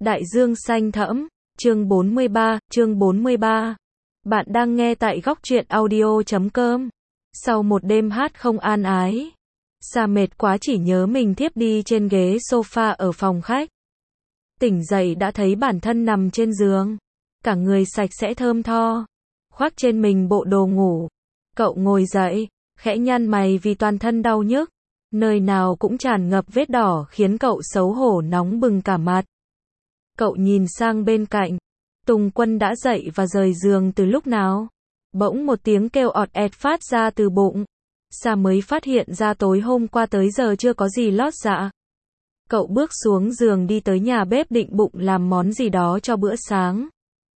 Đại dương xanh thẫm, chương 43. Bạn đang nghe tại góc truyện audio.com. Sau một đêm hát không an ái, Sa mệt quá chỉ nhớ mình thiếp đi trên ghế sofa ở phòng khách. Tỉnh dậy đã thấy bản thân nằm trên giường, cả người sạch sẽ thơm tho, khoác trên mình bộ đồ ngủ. Cậu ngồi dậy, khẽ nhăn mày vì toàn thân đau nhức, nơi nào cũng tràn ngập vết đỏ khiến cậu xấu hổ nóng bừng cả mặt. Cậu nhìn sang bên cạnh, Tùng Quân đã dậy và rời giường từ lúc nào. Bỗng một tiếng kêu ọt ẹt phát ra từ bụng. Sa mới phát hiện ra tối hôm qua tới giờ chưa có gì lót dạ. Cậu bước xuống giường đi tới nhà bếp định bụng làm món gì đó cho bữa sáng.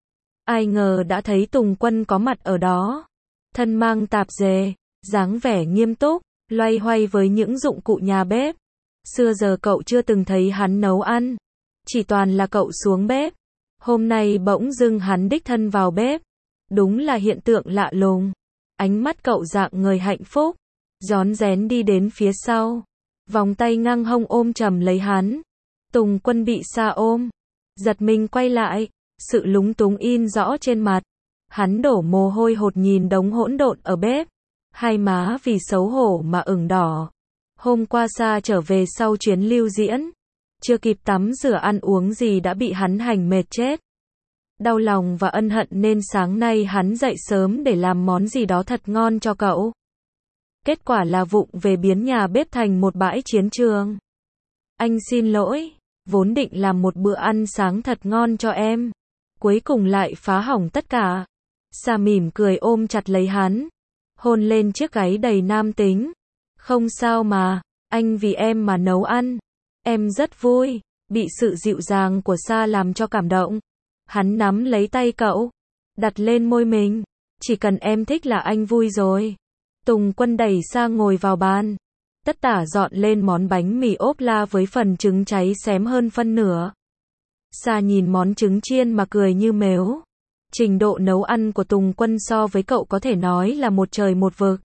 Ai ngờ đã thấy Tùng Quân có mặt ở đó. Thân mang tạp dề, dáng vẻ nghiêm túc, loay hoay với những dụng cụ nhà bếp. Xưa giờ cậu chưa từng thấy hắn nấu ăn, chỉ toàn là cậu xuống bếp. Hôm nay bỗng dưng hắn đích thân vào bếp. Đúng là hiện tượng lạ lùng. Ánh mắt cậu dạng người hạnh phúc, rón rén đi đến phía sau, vòng tay ngang hông ôm chầm lấy hắn. Tùng Quân bị Sa ôm, giật mình quay lại, sự lúng túng in rõ trên mặt. Hắn đổ mồ hôi hột nhìn đống hỗn độn ở bếp, hai má vì xấu hổ mà ửng đỏ. Hôm qua Sa trở về sau chuyến lưu diễn, chưa kịp tắm rửa ăn uống gì đã bị hắn hành mệt chết. Đau lòng và ân hận nên sáng nay hắn dậy sớm để làm món gì đó thật ngon cho cậu. Kết quả là vụng về biến nhà bếp thành một bãi chiến trường. Anh xin lỗi, vốn định làm một bữa ăn sáng thật ngon cho em, cuối cùng lại phá hỏng tất cả. Sa mỉm cười ôm chặt lấy hắn, hôn lên chiếc gáy đầy nam tính. Không sao mà, anh vì em mà nấu ăn. Em rất vui. Bị sự dịu dàng của Sa làm cho cảm động. Hắn nắm lấy tay cậu, đặt lên môi mình. Chỉ cần em thích là anh vui rồi. Tùng Quân đẩy Sa ngồi vào bàn, tất tả dọn lên món bánh mì ốp la với phần trứng cháy xém hơn phân nửa. Sa nhìn món trứng chiên mà cười như mếu. Trình độ nấu ăn của Tùng Quân so với cậu có thể nói là một trời một vực.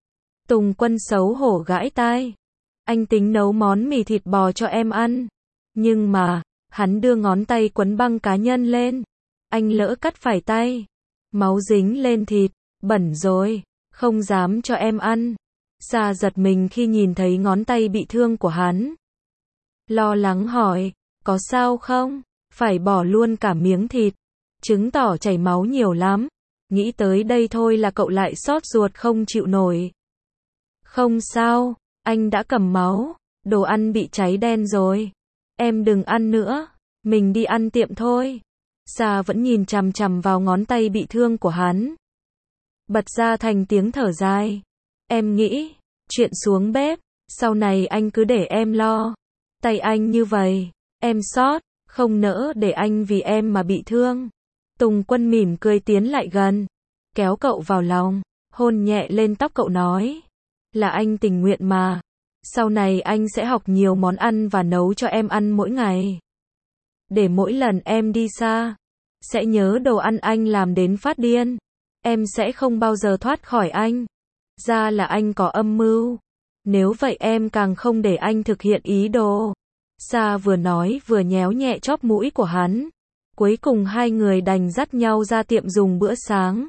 Tùng Quân xấu hổ gãi tai. Anh tính nấu món mì thịt bò cho em ăn. Nhưng mà, hắn đưa ngón tay quấn băng cá nhân lên. Anh lỡ cắt phải tay. Máu dính lên thịt, bẩn rồi, không dám cho em ăn. Sa giật mình khi nhìn thấy ngón tay bị thương của hắn. Lo lắng hỏi, có sao không? Phải bỏ luôn cả miếng thịt. Chứng tỏ chảy máu nhiều lắm. Nghĩ tới đây thôi là cậu lại xót ruột không chịu nổi. Không sao, anh đã cầm máu. Đồ ăn bị cháy đen rồi. Em đừng ăn nữa, mình đi ăn tiệm thôi. Sa vẫn nhìn chằm chằm vào ngón tay bị thương của hắn. Bật ra thành tiếng thở dài. Em nghĩ, chuyện xuống bếp, sau này anh cứ để em lo. Tay anh như vậy, em xót, không nỡ để anh vì em mà bị thương. Tùng Quân mỉm cười tiến lại gần, kéo cậu vào lòng, hôn nhẹ lên tóc cậu nói. Là anh tình nguyện mà. Sau này anh sẽ học nhiều món ăn và nấu cho em ăn mỗi ngày. Để mỗi lần em đi xa, sẽ nhớ đồ ăn anh làm đến phát điên. Em sẽ không bao giờ thoát khỏi anh. Ra là anh có âm mưu. Nếu vậy em càng không để anh thực hiện ý đồ. Sa vừa nói vừa nhéo nhẹ chóp mũi của hắn. Cuối cùng hai người đành dắt nhau ra tiệm dùng bữa sáng.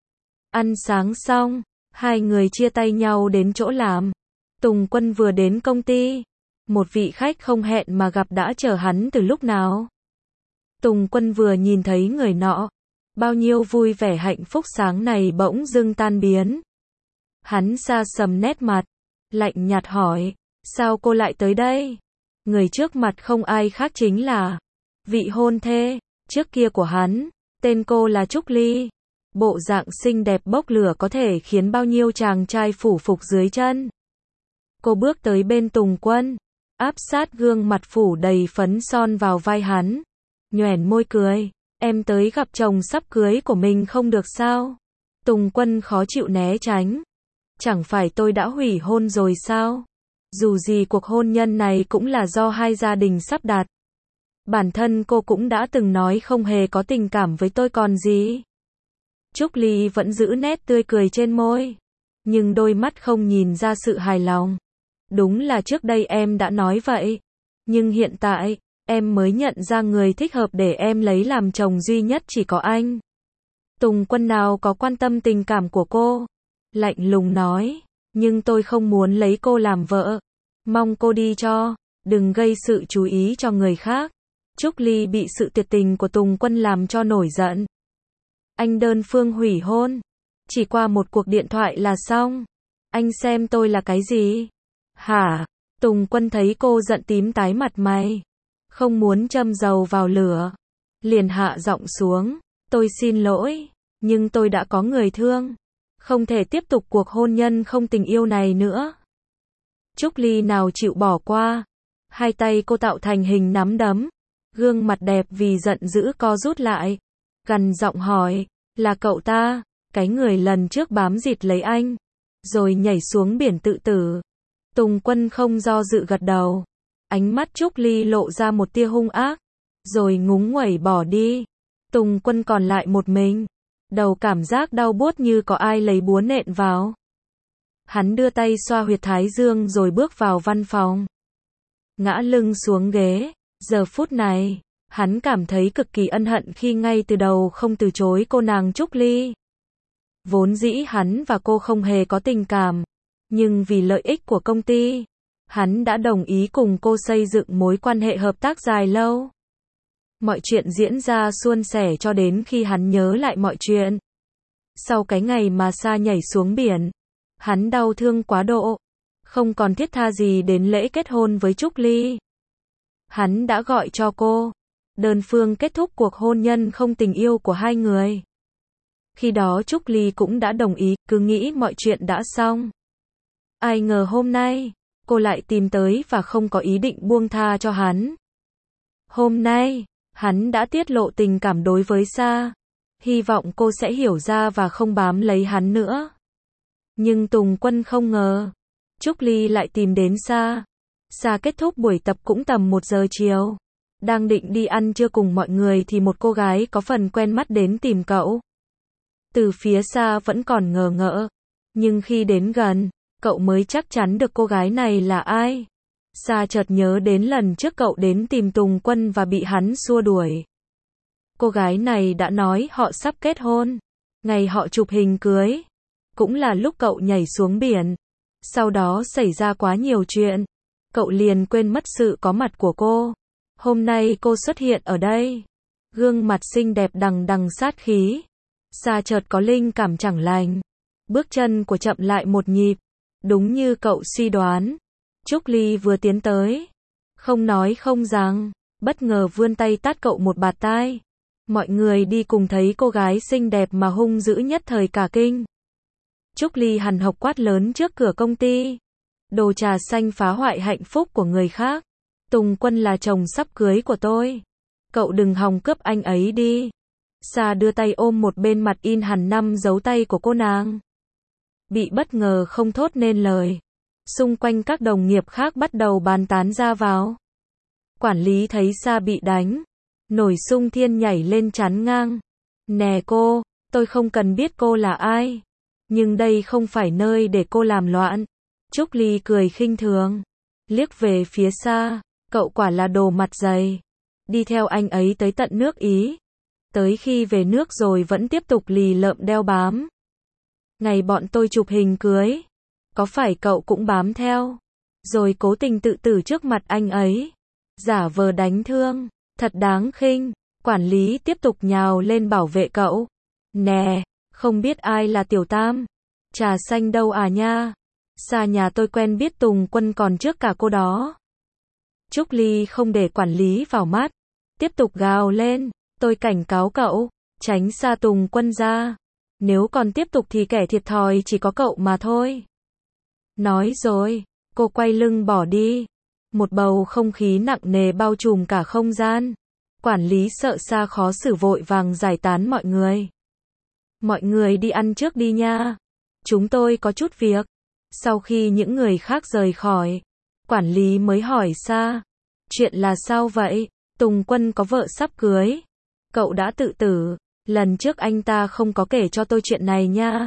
Ăn sáng xong, hai người chia tay nhau đến chỗ làm. Tùng Quân vừa đến công ty. Một vị khách không hẹn mà gặp đã chờ hắn từ lúc nào. Tùng Quân vừa nhìn thấy người nọ, bao nhiêu vui vẻ hạnh phúc sáng này bỗng dưng tan biến. Hắn sa sầm nét mặt, lạnh nhạt hỏi, sao cô lại tới đây? Người trước mặt không ai khác chính là vị hôn thê trước kia của hắn, tên cô là Trúc Ly. Bộ dạng xinh đẹp bốc lửa có thể khiến bao nhiêu chàng trai phủ phục dưới chân. Cô bước tới bên Tùng Quân, áp sát gương mặt phủ đầy phấn son vào vai hắn, nhoẻn môi cười, em tới gặp chồng sắp cưới của mình không được sao? Tùng Quân khó chịu né tránh. Chẳng phải tôi đã hủy hôn rồi sao? Dù gì cuộc hôn nhân này cũng là do hai gia đình sắp đặt. Bản thân cô cũng đã từng nói không hề có tình cảm với tôi còn gì. Trúc Ly vẫn giữ nét tươi cười trên môi, nhưng đôi mắt không nhìn ra sự hài lòng. Đúng là trước đây em đã nói vậy, nhưng hiện tại, em mới nhận ra người thích hợp để em lấy làm chồng duy nhất chỉ có anh. Tùng Quân nào có quan tâm tình cảm của cô. Lạnh lùng nói, nhưng tôi không muốn lấy cô làm vợ. Mong cô đi cho, đừng gây sự chú ý cho người khác. Trúc Ly bị sự tuyệt tình của Tùng Quân làm cho nổi giận. Anh đơn phương hủy hôn. Chỉ qua một cuộc điện thoại là xong. Anh xem tôi là cái gì? Hả? Tùng Quân thấy cô giận tím tái mặt mày. Không muốn châm dầu vào lửa. Liền hạ giọng xuống. Tôi xin lỗi, nhưng tôi đã có người thương. Không thể tiếp tục cuộc hôn nhân không tình yêu này nữa. Trúc Ly nào chịu bỏ qua. Hai tay cô tạo thành hình nắm đấm. Gương mặt đẹp vì giận dữ co rút lại. Gằn giọng hỏi, là cậu ta, cái người lần trước bám dịt lấy anh, rồi nhảy xuống biển tự tử. Tùng Quân không do dự gật đầu. Ánh mắt Trúc Ly lộ ra một tia hung ác, rồi ngúng nguẩy bỏ đi. Tùng Quân còn lại một mình. Đầu cảm giác đau buốt như có ai lấy búa nện vào. Hắn đưa tay xoa huyệt thái dương rồi bước vào văn phòng. Ngã lưng xuống ghế. Giờ phút này, hắn cảm thấy cực kỳ ân hận khi ngay từ đầu không từ chối cô nàng Trúc Ly. Vốn dĩ hắn và cô không hề có tình cảm, nhưng vì lợi ích của công ty, hắn đã đồng ý cùng cô xây dựng mối quan hệ hợp tác dài lâu. Mọi chuyện diễn ra suôn sẻ cho đến khi hắn nhớ lại mọi chuyện. Sau cái ngày mà Sa nhảy xuống biển, hắn đau thương quá độ, không còn thiết tha gì đến lễ kết hôn với Trúc Ly. Hắn đã gọi cho cô, đơn phương kết thúc cuộc hôn nhân không tình yêu của hai người. Khi đó Trúc Ly cũng đã đồng ý, cứ nghĩ mọi chuyện đã xong. Ai ngờ hôm nay, cô lại tìm tới và không có ý định buông tha cho hắn. Hôm nay, hắn đã tiết lộ tình cảm đối với Sa. Hy vọng cô sẽ hiểu ra và không bám lấy hắn nữa. Nhưng Tùng Quân không ngờ, Trúc Ly lại tìm đến Sa. Sa kết thúc buổi tập cũng tầm 1 giờ chiều. Đang định đi ăn trưa cùng mọi người thì một cô gái có phần quen mắt đến tìm cậu. Từ phía xa vẫn còn ngờ ngợ, nhưng khi đến gần, cậu mới chắc chắn được cô gái này là ai. Sa chợt nhớ đến lần trước cậu đến tìm Tùng Quân và bị hắn xua đuổi. Cô gái này đã nói họ sắp kết hôn. Ngày họ chụp hình cưới, cũng là lúc cậu nhảy xuống biển. Sau đó xảy ra quá nhiều chuyện. Cậu liền quên mất sự có mặt của cô. Hôm nay cô xuất hiện ở đây. Gương mặt xinh đẹp đằng đằng sát khí. Sa chợt có linh cảm chẳng lành. Bước chân của chậm lại một nhịp. Đúng như cậu suy đoán. Trúc Ly vừa tiến tới. Không nói không rằng. Bất ngờ vươn tay tát cậu một bạt tai. Mọi người đi cùng thấy cô gái xinh đẹp mà hung dữ nhất thời cả kinh. Trúc Ly hằn học quát lớn trước cửa công ty. Đồ trà xanh phá hoại hạnh phúc của người khác. Tùng Quân là chồng sắp cưới của tôi. Cậu đừng hòng cướp anh ấy đi. Sa đưa tay ôm một bên mặt in hẳn 5 dấu tay của cô nàng. Bị bất ngờ không thốt nên lời. Xung quanh các đồng nghiệp khác bắt đầu bàn tán ra vào. Quản lý thấy Sa bị đánh. Nổi xung thiên nhảy lên chắn ngang. Nè cô, tôi không cần biết cô là ai. Nhưng đây không phải nơi để cô làm loạn. Trúc Ly cười khinh thường. Liếc về phía Sa. Cậu quả là đồ mặt dày. Đi theo anh ấy tới tận nước Ý. Tới khi về nước rồi vẫn tiếp tục lì lợm đeo bám. Ngày bọn tôi chụp hình cưới. Có phải cậu cũng bám theo? Rồi cố tình tự tử trước mặt anh ấy. Giả vờ đánh thương. Thật đáng khinh. Quản lý tiếp tục nhào lên bảo vệ cậu. Nè, không biết ai là Tiểu Tam. Trà xanh đâu à nha. Sa nhà tôi quen biết Tùng Quân còn trước cả cô đó. Trúc Ly không để quản lý vào mắt. Tiếp tục gào lên. Tôi cảnh cáo cậu. Tránh xa Tùng Quân ra. Nếu còn tiếp tục thì kẻ thiệt thòi chỉ có cậu mà thôi. Nói rồi. Cô quay lưng bỏ đi. Một bầu không khí nặng nề bao trùm cả không gian. Quản lý sợ Sa khó xử vội vàng giải tán mọi người. Mọi người đi ăn trước đi nha. Chúng tôi có chút việc. Sau khi những người khác rời khỏi, quản lý mới hỏi Sa. Chuyện là sao vậy? Tùng Quân có vợ sắp cưới. Cậu đã tự tử. Lần trước anh ta không có kể cho tôi chuyện này nha.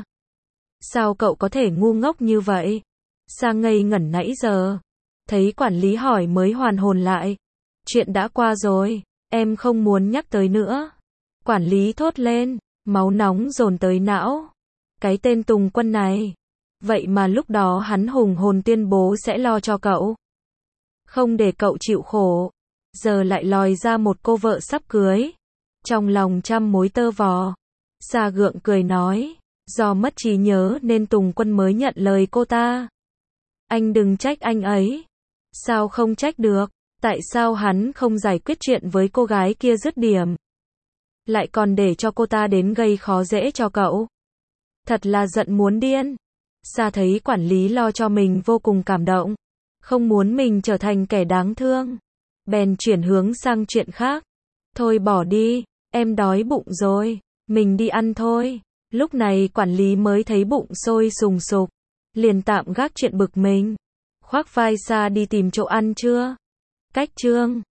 Sao cậu có thể ngu ngốc như vậy? Sa ngây ngẩn nãy giờ. Thấy quản lý hỏi mới hoàn hồn lại. Chuyện đã qua rồi, em không muốn nhắc tới nữa. Quản lý thốt lên, máu nóng dồn tới não. Cái tên Tùng Quân này. Vậy mà lúc đó hắn hùng hồn tuyên bố sẽ lo cho cậu. Không để cậu chịu khổ. Giờ lại lòi ra một cô vợ sắp cưới. Trong lòng trăm mối tơ vò. Sa gượng cười nói. Do mất trí nhớ nên Tùng Quân mới nhận lời cô ta. Anh đừng trách anh ấy. Sao không trách được? Tại sao hắn không giải quyết chuyện với cô gái kia dứt điểm? Lại còn để cho cô ta đến gây khó dễ cho cậu? Thật là giận muốn điên. Sa thấy quản lý lo cho mình vô cùng cảm động. Không muốn mình trở thành kẻ đáng thương. Bèn chuyển hướng sang chuyện khác. Thôi bỏ đi, em đói bụng rồi. Mình đi ăn thôi. Lúc này quản lý mới thấy bụng sôi sùng sục. Liền tạm gác chuyện bực mình. Khoác vai Sa đi tìm chỗ ăn trưa. Cách chương